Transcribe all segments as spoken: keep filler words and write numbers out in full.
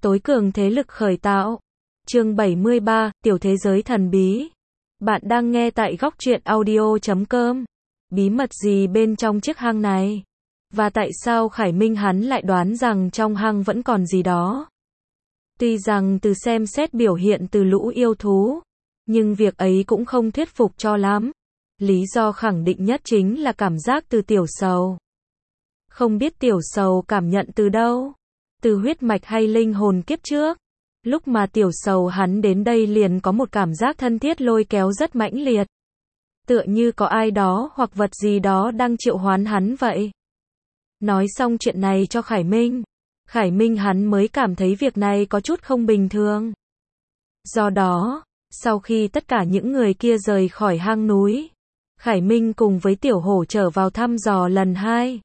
Tối cường thế lực khởi tạo. Chương bảy mươi ba, tiểu thế giới thần bí. Bạn đang nghe tại góc truyện audio chấm com. Bí mật gì bên trong chiếc hang này? Và tại sao Khải Minh hắn lại đoán rằng trong hang vẫn còn gì đó? Tuy rằng từ xem xét biểu hiện từ lũ yêu thú, nhưng việc ấy cũng không thuyết phục cho lắm. Lý do khẳng định nhất chính là cảm giác từ tiểu sầu. Không biết tiểu sầu cảm nhận từ đâu? Từ huyết mạch hay linh hồn kiếp trước? Lúc mà tiểu sầu hắn đến đây liền có một cảm giác thân thiết lôi kéo rất mãnh liệt. Tựa như có ai đó hoặc vật gì đó đang triệu hoán hắn vậy. Nói xong chuyện này cho Khải Minh. Khải Minh hắn mới cảm thấy việc này có chút không bình thường. Do đó, sau khi tất cả những người kia rời khỏi hang núi, Khải Minh cùng với tiểu hổ trở vào thăm dò lần hai.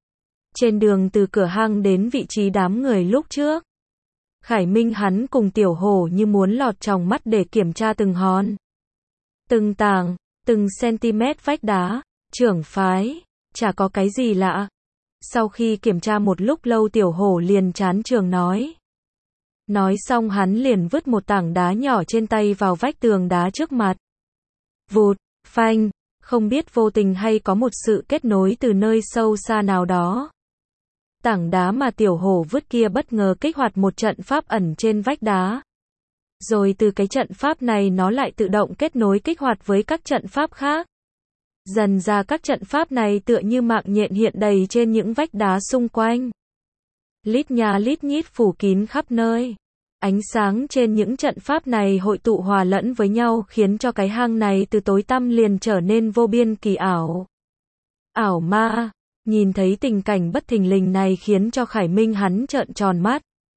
Trên đường từ cửa hang đến vị trí đám người lúc trước, Khải Minh hắn cùng tiểu hổ như muốn lọt trong mắt để kiểm tra từng hòn, từng tảng, từng cm vách đá. Trưởng phái, chả có cái gì lạ. Sau khi kiểm tra một lúc lâu tiểu hổ liền chán trường nói. Nói xong hắn liền vứt một tảng đá nhỏ trên tay vào vách tường đá trước mặt. Vụt, phanh, không biết vô tình hay có một sự kết nối từ nơi sâu xa nào đó. Tảng đá mà tiểu hổ vứt kia bất ngờ kích hoạt một trận pháp ẩn trên vách đá. Rồi từ cái trận pháp này nó lại tự động kết nối kích hoạt với các trận pháp khác. Dần ra các trận pháp này tựa như mạng nhện hiện đầy trên những vách đá xung quanh. Lít nhà lít nhít phủ kín khắp nơi. Ánh sáng trên những trận pháp này hội tụ hòa lẫn với nhau khiến cho cái hang này từ tối tăm liền trở nên vô biên kỳ ảo. Ảo ma, nhìn thấy tình cảnh bất thình lình này khiến cho Khải Minh hắn trợn tròn mắt.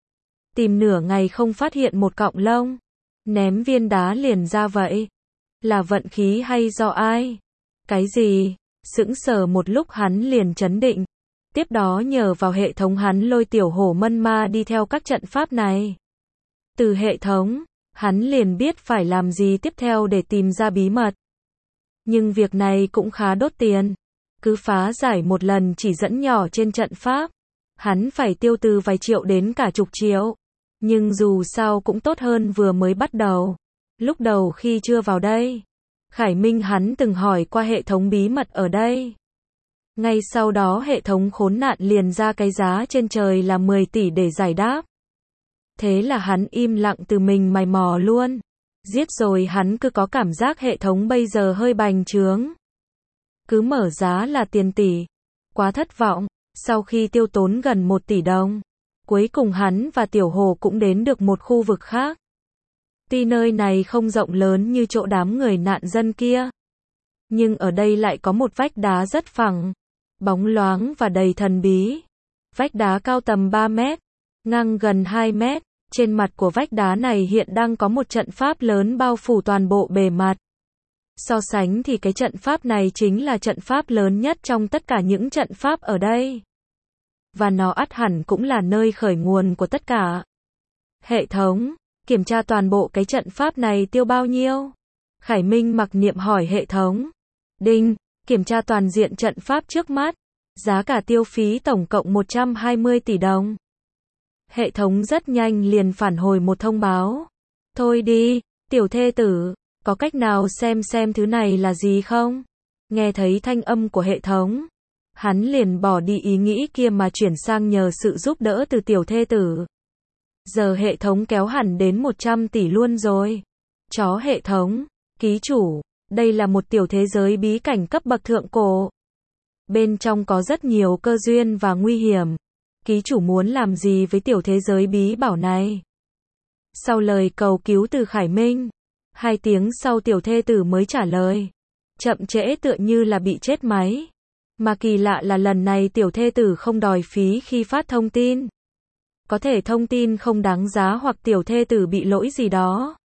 Tìm nửa ngày không phát hiện một cọng lông. Ném viên đá liền ra vậy. Là vận khí hay do ai? Cái gì? Sững sờ một lúc hắn liền chấn định. Tiếp đó nhờ vào hệ thống hắn lôi tiểu hổ mân ma đi theo các trận pháp này. Từ hệ thống, hắn liền biết phải làm gì tiếp theo để tìm ra bí mật. Nhưng việc này cũng khá đốt tiền. Cứ phá giải một lần chỉ dẫn nhỏ trên trận pháp, hắn phải tiêu từ vài triệu đến cả chục triệu. Nhưng dù sao cũng tốt hơn vừa mới bắt đầu. Lúc đầu khi chưa vào đây, Khải Minh hắn từng hỏi qua hệ thống bí mật ở đây. Ngay sau đó hệ thống khốn nạn liền ra cái giá trên trời là mười tỷ để giải đáp. Thế là hắn im lặng từ mình mày mò luôn. Giết rồi hắn cứ có cảm giác hệ thống bây giờ hơi bành trướng. Cứ mở giá là tiền tỷ. Quá thất vọng. Sau khi tiêu tốn gần một tỷ đồng, cuối cùng hắn và tiểu hồ cũng đến được một khu vực khác. Tuy nơi này không rộng lớn như chỗ đám người nạn dân kia, nhưng ở đây lại có một vách đá rất phẳng, bóng loáng và đầy thần bí. Vách đá cao tầm ba mét, ngang gần hai mét. Trên mặt của vách đá này hiện đang có một trận pháp lớn bao phủ toàn bộ bề mặt. So sánh thì cái trận pháp này chính là trận pháp lớn nhất trong tất cả những trận pháp ở đây. Và nó ắt hẳn cũng là nơi khởi nguồn của tất cả. Hệ thống, kiểm tra toàn bộ cái trận pháp này tiêu bao nhiêu? Khải Minh mặc niệm hỏi hệ thống. Đinh, kiểm tra toàn diện trận pháp trước mắt. Giá cả tiêu phí tổng cộng một trăm hai mươi tỷ đồng. Hệ thống rất nhanh liền phản hồi một thông báo. Thôi đi, tiểu thê tử, có cách nào xem xem thứ này là gì không? Nghe thấy thanh âm của hệ thống, hắn liền bỏ đi ý nghĩ kia mà chuyển sang nhờ sự giúp đỡ từ tiểu thê tử. Giờ hệ thống kéo hẳn đến một trăm tỷ luôn rồi. Chó hệ thống, ký chủ, đây là một tiểu thế giới bí cảnh cấp bậc thượng cổ. Bên trong có rất nhiều cơ duyên và nguy hiểm. Ký chủ muốn làm gì với tiểu thế giới bí bảo này? Sau lời cầu cứu từ Khải Minh, hai tiếng sau tiểu thê tử mới trả lời. Chậm trễ tựa như là bị chết máy. Mà kỳ lạ là lần này tiểu thê tử không đòi phí khi phát thông tin. Có thể thông tin không đáng giá hoặc tiểu thê tử bị lỗi gì đó.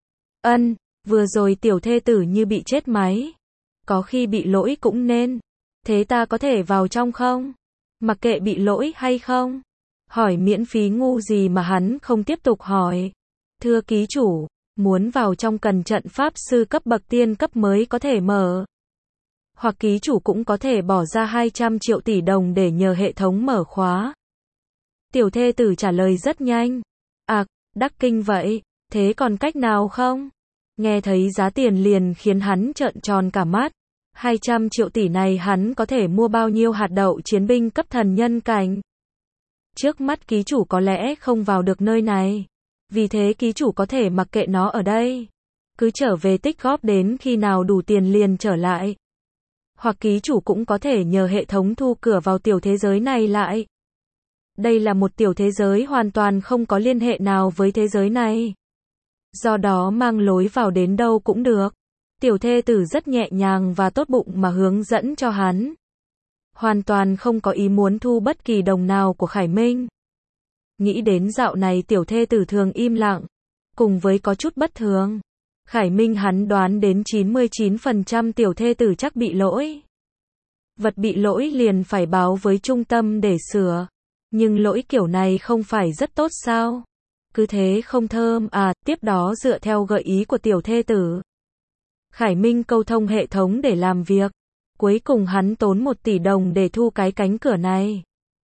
Ân, vừa rồi tiểu thê tử như bị chết máy. Có khi bị lỗi cũng nên. Thế ta có thể vào trong không? Mặc kệ bị lỗi hay không? Hỏi miễn phí ngu gì mà hắn không tiếp tục hỏi. Thưa ký chủ, muốn vào trong cần trận pháp sư cấp bậc tiên cấp mới có thể mở. Hoặc ký chủ cũng có thể bỏ ra hai trăm triệu tỷ đồng để nhờ hệ thống mở khóa. Tiểu thê tử trả lời rất nhanh. Ạc, đắc kinh vậy, thế còn cách nào không? Nghe thấy giá tiền liền khiến hắn trợn tròn cả mắt. hai trăm triệu tỷ này hắn có thể mua bao nhiêu hạt đậu chiến binh cấp thần nhân cảnh? Trước mắt ký chủ có lẽ không vào được nơi này. Vì thế ký chủ có thể mặc kệ nó ở đây. Cứ trở về tích góp đến khi nào đủ tiền liền trở lại. Hoặc ký chủ cũng có thể nhờ hệ thống thu cửa vào tiểu thế giới này lại. Đây là một tiểu thế giới hoàn toàn không có liên hệ nào với thế giới này. Do đó mang lối vào đến đâu cũng được. Tiểu thê tử rất nhẹ nhàng và tốt bụng mà hướng dẫn cho hắn. Hoàn toàn không có ý muốn thu bất kỳ đồng nào của Khải Minh. Nghĩ đến dạo này tiểu thê tử thường im lặng, cùng với có chút bất thường. Khải Minh hắn đoán đến chín mươi chín phần trăm tiểu thê tử chắc bị lỗi. Vật bị lỗi liền phải báo với trung tâm để sửa. Nhưng lỗi kiểu này không phải rất tốt sao? Cứ thế không thơm à, tiếp đó dựa theo gợi ý của tiểu thê tử. Khải Minh câu thông hệ thống để làm việc. Cuối cùng hắn tốn một tỷ đồng để thu cái cánh cửa này.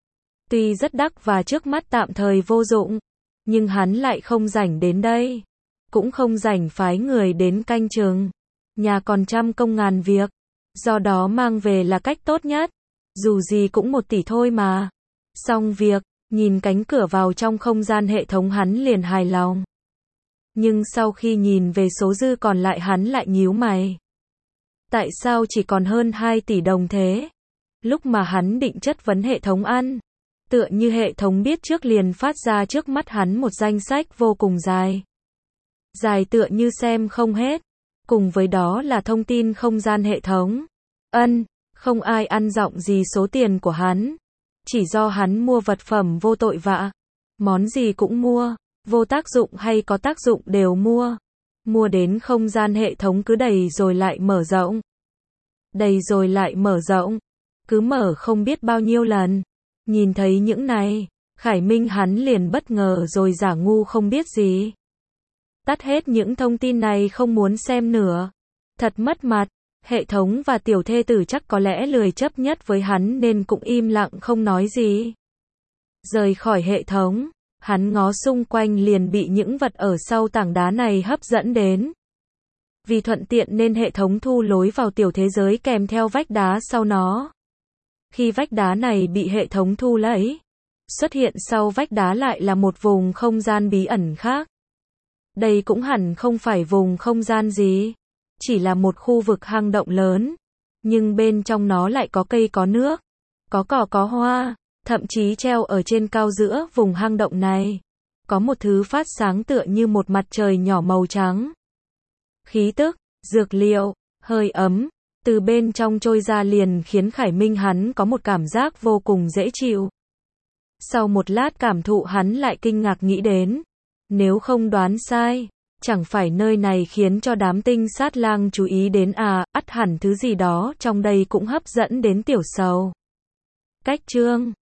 Tuy rất đắt và trước mắt tạm thời vô dụng, nhưng hắn lại không rảnh đến đây. Cũng không rảnh phái người đến canh chừng. Nhà còn trăm công ngàn việc. Do đó mang về là cách tốt nhất. Dù gì cũng một tỷ thôi mà. Xong việc, nhìn cánh cửa vào trong không gian hệ thống hắn liền hài lòng. Nhưng sau khi nhìn về số dư còn lại hắn lại nhíu mày. Tại sao chỉ còn hơn hai tỷ đồng thế? Lúc mà hắn định chất vấn hệ thống ăn, tựa như hệ thống biết trước liền phát ra trước mắt hắn một danh sách vô cùng dài. Dài tựa như xem không hết. Cùng với đó là thông tin không gian hệ thống. Ân, không ai ăn giọng gì số tiền của hắn. Chỉ do hắn mua vật phẩm vô tội vạ. Món gì cũng mua, vô tác dụng hay có tác dụng đều mua. Mua đến không gian hệ thống cứ đầy rồi lại mở rộng. Đầy rồi lại mở rộng. Cứ mở không biết bao nhiêu lần. Nhìn thấy những này, Khải Minh hắn liền bất ngờ rồi giả ngu không biết gì. Tắt hết những thông tin này không muốn xem nữa. Thật mất mặt. Hệ thống và tiểu thê tử chắc có lẽ lười chấp nhất với hắn nên cũng im lặng không nói gì. Rời khỏi hệ thống, hắn ngó xung quanh liền bị những vật ở sau tảng đá này hấp dẫn đến. Vì thuận tiện nên hệ thống thu lối vào tiểu thế giới kèm theo vách đá sau nó. Khi vách đá này bị hệ thống thu lấy, xuất hiện sau vách đá lại là một vùng không gian bí ẩn khác. Đây cũng hẳn không phải vùng không gian gì. Chỉ là một khu vực hang động lớn, nhưng bên trong nó lại có cây có nước, có cỏ có hoa, thậm chí treo ở trên cao giữa vùng hang động này. Có một thứ phát sáng tựa như một mặt trời nhỏ màu trắng. Khí tức, dược liệu, hơi ấm, từ bên trong trôi ra liền khiến Khải Minh hắn có một cảm giác vô cùng dễ chịu. Sau một lát cảm thụ hắn lại kinh ngạc nghĩ đến, nếu không đoán sai, chẳng phải nơi này khiến cho đám tinh sát lang chú ý đến à, ắt hẳn thứ gì đó trong đây cũng hấp dẫn đến tiểu sầu. Cách chương